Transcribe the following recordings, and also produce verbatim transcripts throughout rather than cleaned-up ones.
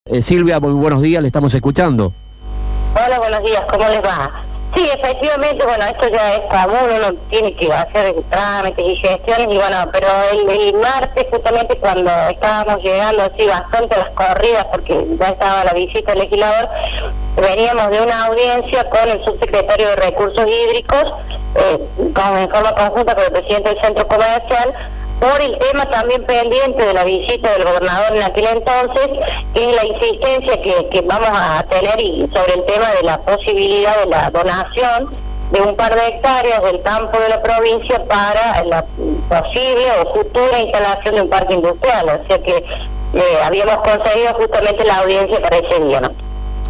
Eh, Silvia, muy buenos días, le estamos escuchando. Hola, buenos días, ¿cómo les va? Sí, efectivamente, bueno, esto ya es común, uno tiene que hacer trámites y gestiones, y bueno, pero el, el martes, justamente cuando estábamos llegando así bastante a las corridas, porque ya estaba la visita del legislador, veníamos de una audiencia con el subsecretario de Recursos Hídricos, eh, con, en forma conjunta con el presidente del Centro Comercial, por el tema también pendiente de la visita del gobernador en aquel entonces, que es la insistencia que, que vamos a tener y sobre el tema de la posibilidad de la donación de un par de hectáreas del campo de la provincia para la posible o futura instalación de un parque industrial. O sea que eh, habíamos conseguido justamente la audiencia para ese día, ¿no?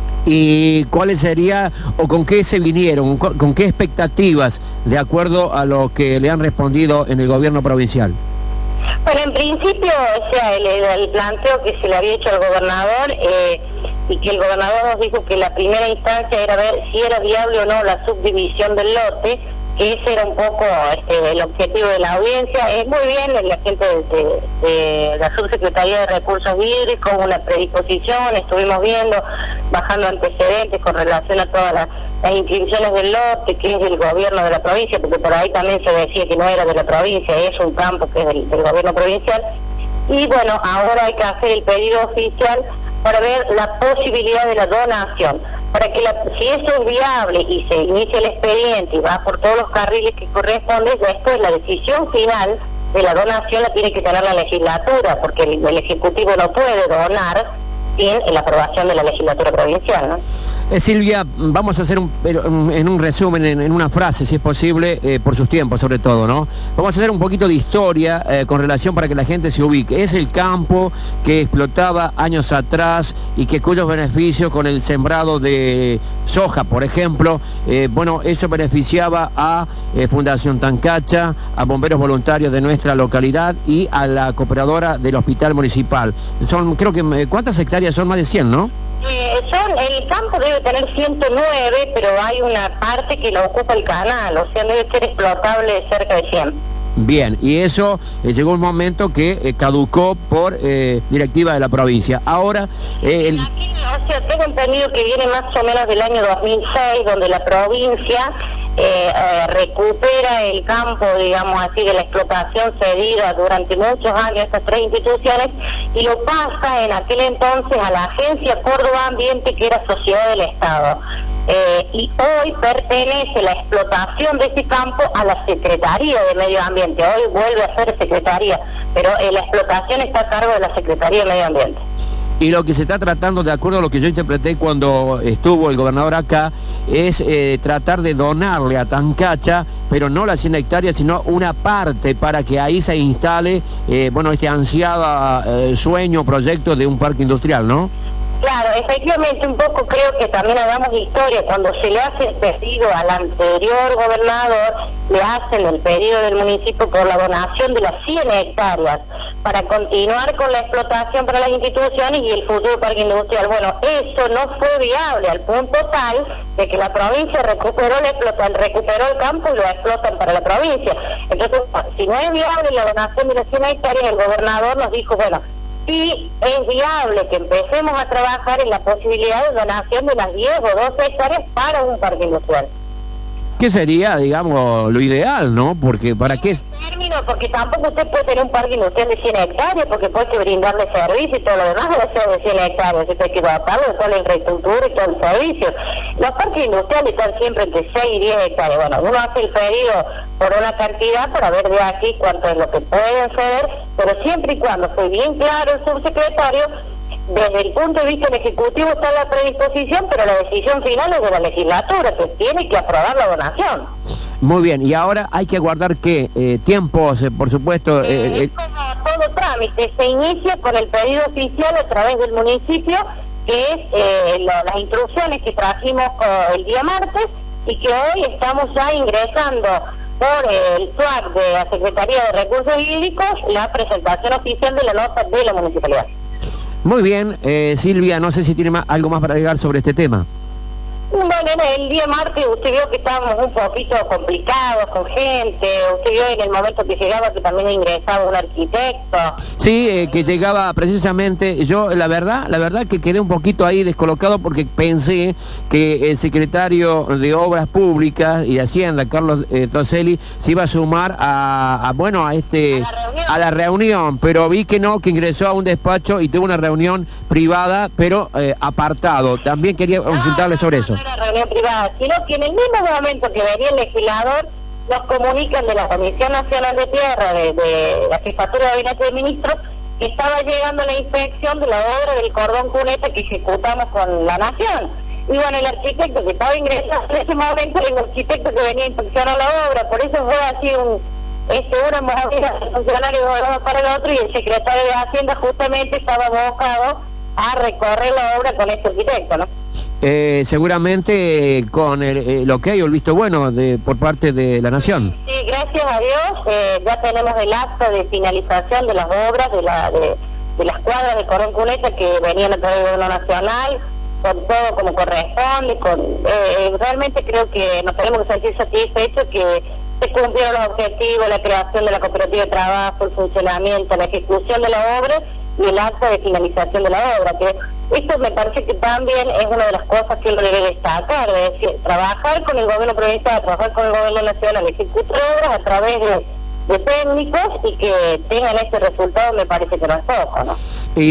¿Y cuáles sería o con qué se vinieron, con, con qué expectativas de acuerdo a lo que le han respondido en el gobierno provincial? Bueno, en principio, o sea, el, el planteo que se le había hecho al gobernador eh, y que el gobernador nos dijo que la primera instancia era ver si era viable o no la subdivisión del lote, que ese era un poco este, el objetivo de la audiencia. Es muy bien, la gente de, de, de la Subsecretaría de Recursos Hídricos, una predisposición, estuvimos viendo, bajando antecedentes con relación a todas las, las inscripciones del lote, que es del gobierno de la provincia, porque por ahí también se decía que no era de la provincia, es un campo que es del, del gobierno provincial. Y bueno, ahora hay que hacer el pedido oficial para ver la posibilidad de la donación, para que la, si eso es viable y se inicia el expediente y va por todos los carriles que corresponden, después la decisión final de la donación la tiene que tener la legislatura, porque el, el Ejecutivo no puede donar sin la aprobación de la legislatura provincial, ¿no? Eh, Silvia, vamos a hacer un, en un resumen, en, en una frase, si es posible, eh, por sus tiempos sobre todo, ¿no? Vamos a hacer un poquito de historia eh, con relación para que la gente se ubique. Es el campo que explotaba años atrás y que cuyos beneficios con el sembrado de soja, por ejemplo, eh, bueno, eso beneficiaba a eh, Fundación Tancacha, a bomberos voluntarios de nuestra localidad y a la cooperadora del Hospital Municipal. Son, creo que, ¿cuántas hectáreas son? Más de cien, ¿no? Eh, son, el campo debe tener ciento nueve, pero hay una parte que lo ocupa el canal, o sea, debe ser explotable cerca de cien. Bien, y eso eh, llegó un momento que eh, caducó por eh, directiva de la provincia. Ahora, eh, el... Aquí, o sea, tengo entendido que viene más o menos del año dos mil seis, donde la provincia eh, eh, recupera el campo, digamos así, de la explotación cedida durante muchos años a estas tres instituciones y lo pasa en aquel entonces a la Agencia Córdoba Ambiente, que era sociedad del Estado. Eh, y hoy pertenece la explotación de ese campo a la Secretaría de Medio Ambiente. Hoy vuelve a ser Secretaría, pero eh, la explotación está a cargo de la Secretaría de Medio Ambiente. Y lo que se está tratando, de acuerdo a lo que yo interpreté cuando estuvo el gobernador acá, es eh, tratar de donarle a Tancacha, pero no las cien hectáreas, sino una parte para que ahí se instale, eh, bueno, este ansiado eh, sueño, proyecto de un parque industrial, ¿no? Claro, efectivamente, un poco creo que también hagamos historia. Cuando se le hace el pedido al anterior gobernador, le hacen el pedido del municipio por la donación de las cien hectáreas para continuar con la explotación para las instituciones y el futuro parque industrial. Bueno, eso no fue viable al punto tal de que la provincia recuperó, la explota, recuperó el campo y lo explotan para la provincia. Entonces, si no es viable la donación de las cien hectáreas, el gobernador nos dijo, bueno, sí es viable que empecemos a trabajar en la posibilidad de donación de las diez o doce hectáreas para un parque industrial. ¿Qué sería, digamos, lo ideal, no? Porque ¿para qué? Término, porque tampoco usted puede tener un parque industrial de cien hectáreas, porque puede que brindarle servicio y todo lo demás debe ser de cien hectáreas, usted hay que adaptarlo de toda la infraestructura y todo el servicio. Los parques industriales están siempre entre seis y diez hectáreas. Bueno, uno hace el pedido por una cantidad para ver de aquí cuánto es lo que pueden ceder, pero siempre y cuando fue bien claro el subsecretario, desde el punto de vista del Ejecutivo está la predisposición, pero la decisión final es de la legislatura, que tiene que aprobar la donación. Muy bien, y ahora hay que aguardar qué eh, tiempos, eh, por supuesto. Eh, eh, es como todo trámite, se inicia con el pedido oficial a través del municipio, que es eh, lo, las instrucciones que trajimos el día martes y que hoy estamos ya ingresando por el S U A C de la Secretaría de Recursos Hídricos la presentación oficial de la nota de la municipalidad. Muy bien, eh, Silvia, no sé si tiene más, algo más para agregar sobre este tema. No, Bueno, el día martes usted vio que estábamos un poquito complicados con gente, usted vio en el momento que llegaba que también ingresaba un arquitecto. Sí, eh, que llegaba precisamente, yo la verdad, la verdad que quedé un poquito ahí descolocado porque pensé que el secretario de Obras Públicas y Hacienda, Carlos eh, Toselli, se iba a sumar a, a bueno, a este, a la, reunión. a la reunión, pero vi que no, que ingresó a un despacho y tuvo una reunión privada, pero eh, apartado. También quería consultarle no, sobre no, eso. No era reunión privada, sino que en el mismo momento que venía el legislador, nos comunican de la Comisión Nacional de Tierra, de, de la Jefatura de Gabinete de Ministros, que estaba llegando la inspección de la obra del cordón cuneta que ejecutamos con la Nación. Y bueno, el arquitecto que estaba ingresando en ese momento era el arquitecto que venía a inspeccionar la obra, por eso fue así un, este, una movida de funcionario de un lado para el otro, y el secretario de Hacienda justamente estaba abocado a recorrer la obra con este arquitecto, ¿no? Eh, seguramente eh, con el, eh, lo que hay o el visto bueno de por parte de la Nación. Sí, gracias a Dios eh, ya tenemos el acta de finalización de las obras de, la, de, de las cuadras de cordón cuneta que venían a través del gobierno nacional, con todo como corresponde, con eh, realmente creo que nos tenemos que sentir satisfechos que se cumplieron los objetivos, la creación de la cooperativa de trabajo, el funcionamiento, la ejecución de la obra y el acta de finalización de la obra, que esto me parece que también es una de las cosas que uno debe destacar, es decir, trabajar con el gobierno provincial, trabajar con el gobierno nacional, ejecutar obras a través de, de técnicos y que tengan este resultado me parece que no es poco, ¿no?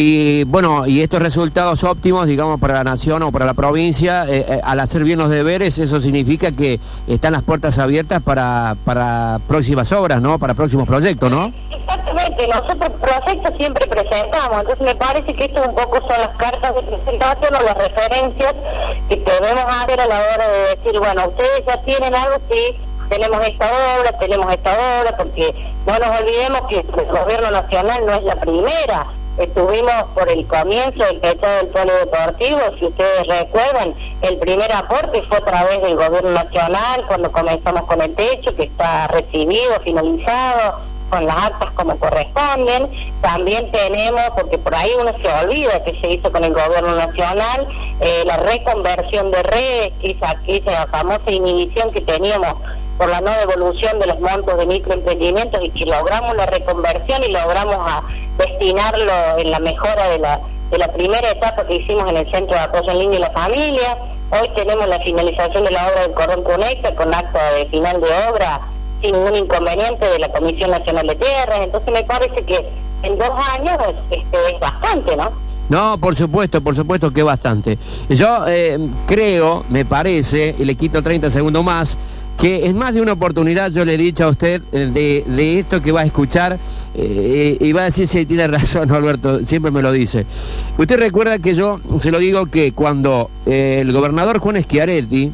Y bueno, y estos resultados óptimos, digamos, para la Nación o para la provincia, eh, eh, al hacer bien los deberes, eso significa que están las puertas abiertas para, para próximas obras, ¿no? Para próximos proyectos, ¿no? Exactamente, nosotros proyectos siempre presentamos, entonces me parece que esto un poco son las cartas de presentación o las referencias que debemos hacer a la hora de decir, bueno, ustedes ya tienen algo, sí, tenemos esta obra, tenemos esta obra, porque no nos olvidemos que el gobierno nacional no es la primera. Estuvimos por el comienzo del techado del polideportivo, si ustedes recuerdan, el primer aporte fue a través del gobierno nacional, cuando comenzamos con el techo, que está recibido, finalizado, con las actas como corresponden. También tenemos, porque por ahí uno se olvida que se hizo con el gobierno nacional, eh, la reconversión de redes, que es aquella famosa inhibición que teníamos por la no devolución de los montos de microemprendimientos, y que logramos la reconversión y logramos a destinarlo en la mejora de la de la primera etapa que hicimos en el Centro de Apoyo al Niño y la Familia. Hoy tenemos la finalización de la obra del cordón cuneta con acta de final de obra sin ningún inconveniente de la Comisión Nacional de Tierras. Entonces me parece que en dos años este, es bastante, ¿no? No, por supuesto, por supuesto que bastante. Yo eh, creo, me parece, y le quito treinta segundos más, que en más de una oportunidad yo le he dicho a usted eh, de, de esto que va a escuchar, eh, y va a decir si tiene razón, Alberto, siempre me lo dice. Usted recuerda que yo se lo digo que cuando eh, el gobernador Juan Schiaretti,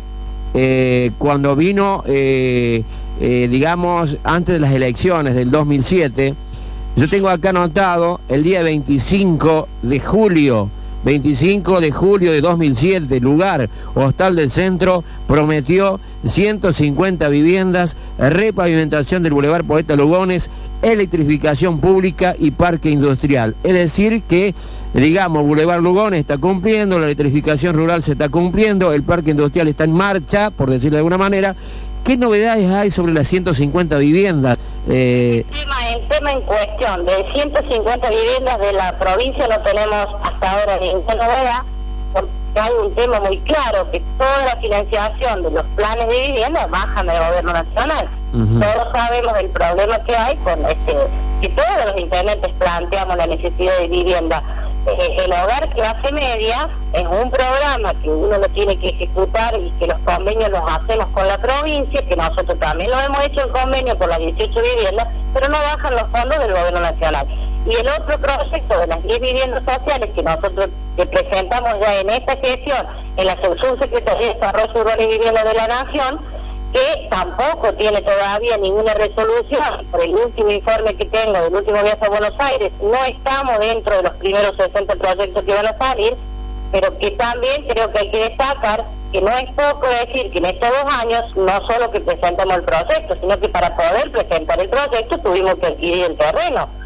eh, cuando vino, eh, eh, digamos, antes de las elecciones del dos mil siete, yo tengo acá anotado el día veinticinco de julio, veinticinco de julio de dos mil siete, lugar, Hostal del Centro, prometió ciento cincuenta viviendas, repavimentación del Boulevard Poeta Lugones, electrificación pública y parque industrial. Es decir que, digamos, Boulevard Lugones está cumpliendo, la electrificación rural se está cumpliendo, el parque industrial está en marcha, por decirlo de alguna manera. ¿Qué novedades hay sobre las ciento cincuenta viviendas? Eh... El, tema, el tema en cuestión de ciento cincuenta viviendas de la provincia no tenemos hasta ahora ninguna novedad, porque hay un tema muy claro, que toda la financiación de los planes de vivienda bajan del gobierno nacional. Uh-huh. Todos sabemos el problema que hay con este, que todos los intendentes planteamos la necesidad de vivienda. Eh, el hogar clase media es un programa que uno lo tiene que ejecutar y que los convenios los hacemos con la provincia, que nosotros también lo hemos hecho en convenio por las dieciocho viviendas, pero no bajan los fondos del gobierno nacional. Y el otro proyecto de las diez viviendas sociales que nosotros que presentamos ya en esta gestión en la Subsecretaría de Desarrollo Urbano y Vivienda de la Nación, que tampoco tiene todavía ninguna resolución. Por el último informe que tengo del último viaje a Buenos Aires, no estamos dentro de los primeros sesenta proyectos que van a salir, pero que también creo que hay que destacar que no es poco decir que en estos dos años no solo que presentamos el proyecto, sino que para poder presentar el proyecto tuvimos que adquirir el terreno,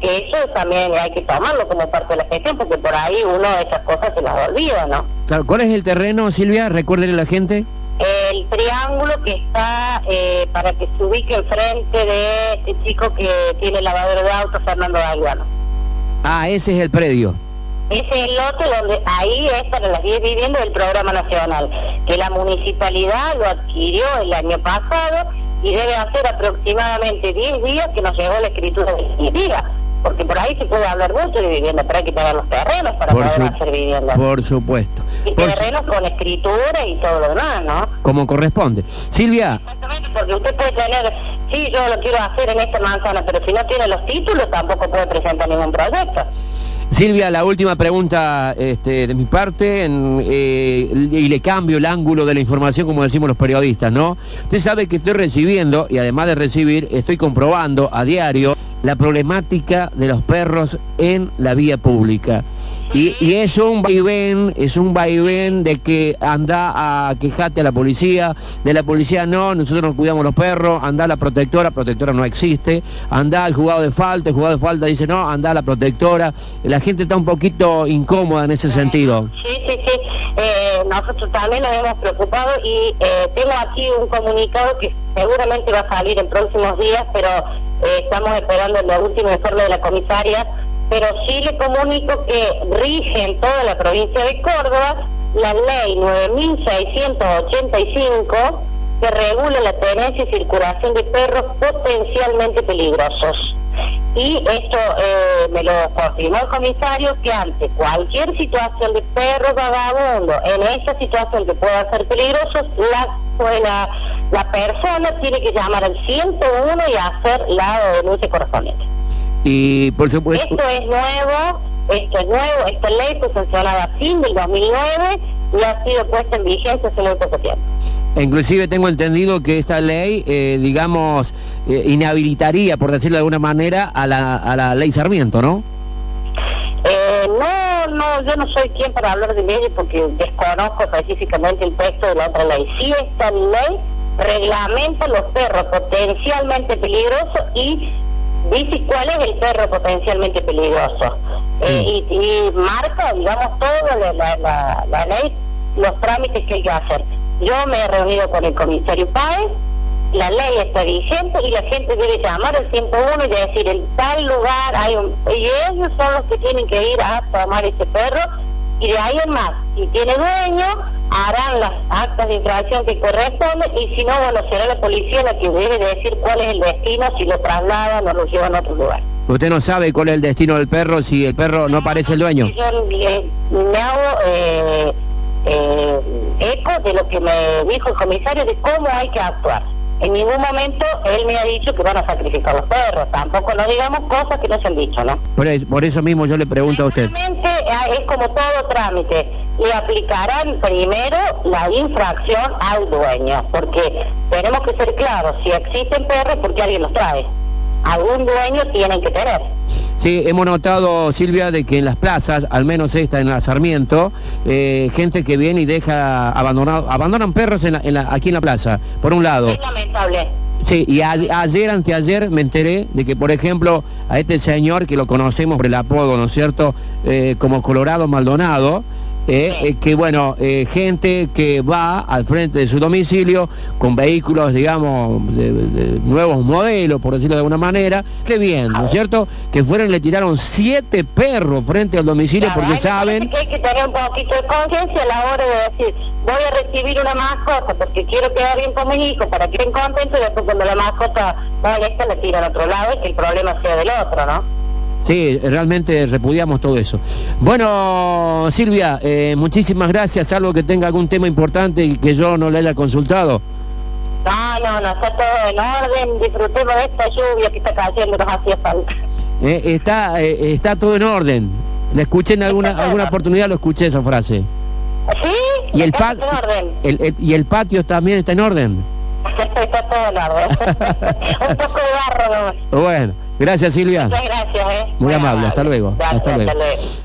que eso también hay que tomarlo como parte de la gestión, porque por ahí uno de esas cosas se las olvida, ¿no? Claro, ¿cuál es el terreno, Silvia? Recuérdele a la gente. El triángulo que está eh, para que se ubique enfrente de este chico que tiene lavadero de autos, Fernando Galvano. Ah, ese es el predio. Ese es el lote donde ahí es para las diez viviendas del programa nacional, que la municipalidad lo adquirió el año pasado y debe hacer aproximadamente diez días que nos llegó la escritura definitiva, porque por ahí se puede hablar mucho de vivienda, pero hay que pagar los terrenos para por poder su, hacer vivienda. Por supuesto. Y por terrenos su... con escritura y todo lo demás, ¿no? Como corresponde. Silvia. Exactamente, porque usted puede tener, sí, yo lo quiero hacer en esta manzana, pero si no tiene los títulos tampoco puede presentar ningún proyecto. Silvia, la última pregunta este, de mi parte, en, eh, y le cambio el ángulo de la información, como decimos los periodistas, ¿no? Usted sabe que estoy recibiendo, y además de recibir, estoy comprobando a diario la problemática de los perros en la vía pública. Y, y es un vaivén, es un vaivén de que anda a quejarte a la policía, de la policía no, nosotros nos cuidamos los perros, anda a la protectora, protectora no existe, anda al juzgado de falta, el juzgado de falta dice no, anda a la protectora, la gente está un poquito incómoda en ese sentido. Sí, sí, sí, eh, nosotros también nos hemos preocupado y eh, tengo aquí un comunicado que seguramente va a salir en próximos días, pero eh, estamos esperando el último informe de la comisaria. Pero sí le comunico que rige en toda la provincia de Córdoba la ley nueve mil seiscientos ochenta y cinco que regula la tenencia y circulación de perros potencialmente peligrosos. Y esto eh, me lo confirmó el comisario, que ante cualquier situación de perro vagabundo, en esa situación que pueda ser peligroso, la, la, la persona tiene que llamar al ciento uno y hacer la denuncia correspondiente. Y por supuesto... Esto es nuevo, esto es nuevo, esta ley fue sancionada a fin del dos mil nueve y ha sido puesta en vigencia hace muy poco tiempo. Inclusive tengo entendido que esta ley, eh, digamos, eh, inhabilitaría, por decirlo de alguna manera, a la, a la ley Sarmiento, ¿no? Eh, no, no, yo no soy quien para hablar de leyes porque desconozco específicamente el texto de la otra ley. Sí, esta ley reglamenta los perros potencialmente peligrosos y dice cuál es el perro potencialmente peligroso. Sí. Eh, y, y marca, digamos, toda la, la, la, la ley, los trámites que hay que hacer. Yo me he reunido con el comisario Páez, la ley está vigente y la gente debe llamar al ciento uno y decir, en tal lugar hay un... Y ellos son los que tienen que ir a tomar ese perro, y de ahí en más, si tiene dueño, harán las actas de infracción que corresponden, y si no, bueno, será la policía la que debe decir cuál es el destino, si lo trasladan o lo llevan a otro lugar. ¿Usted no sabe cuál es el destino del perro si el perro no aparece el dueño? Yo eh, me hago eh, eh, eco de lo que me dijo el comisario de cómo hay que actuar. En ningún momento él me ha dicho que van a sacrificar los perros, tampoco no digamos cosas que no se han dicho, ¿no? Por eso, por eso mismo yo le pregunto a usted. Realmente es como todo trámite, le aplicarán primero la infracción al dueño, porque tenemos que ser claros, si existen perros, ¿por qué alguien los trae? Algún dueño tienen que tener. Sí, hemos notado, Silvia, de que en las plazas, al menos esta en la Sarmiento, eh, gente que viene y deja abandonado, abandonan perros en la, en la, aquí en la plaza, por un lado. Es lamentable. Sí, y a, ayer, anteayer, me enteré de que, por ejemplo, a este señor, que lo conocemos por el apodo, ¿no es cierto?, eh, como Colorado Maldonado, Eh, eh, que bueno, eh, gente que va al frente de su domicilio con vehículos, digamos, de, de nuevos modelos, por decirlo de alguna manera, qué bien, ¿no es cierto? Que fueron y le tiraron siete perros frente al domicilio, claro, porque saben... Que hay que tener un poquito de conciencia a la hora de decir, voy a recibir una mascota porque quiero quedar bien con mis hijos para que estén contentos, y después cuando la mascota molesta le tiran a otro lado y que el problema sea del otro, ¿no? Sí, realmente repudiamos todo eso. Bueno, Silvia, eh, muchísimas gracias, salvo que tenga algún tema importante y que yo no le haya consultado. No, no, no, está todo en orden, disfrutemos de esta lluvia que está cayendo, nos hacía falta. Eh, está, eh, está todo en orden. La escuché en alguna, alguna oportunidad, lo escuché esa frase. ¿Sí? ¿Y el, pa el, el, ¿Y el patio también está en orden? Está todo en orden. Un poco de barro nomás. Bueno, gracias, Silvia. Muchas gracias, eh. Muy, Muy amable. amable, hasta luego. Gracias, hasta luego. Hasta luego.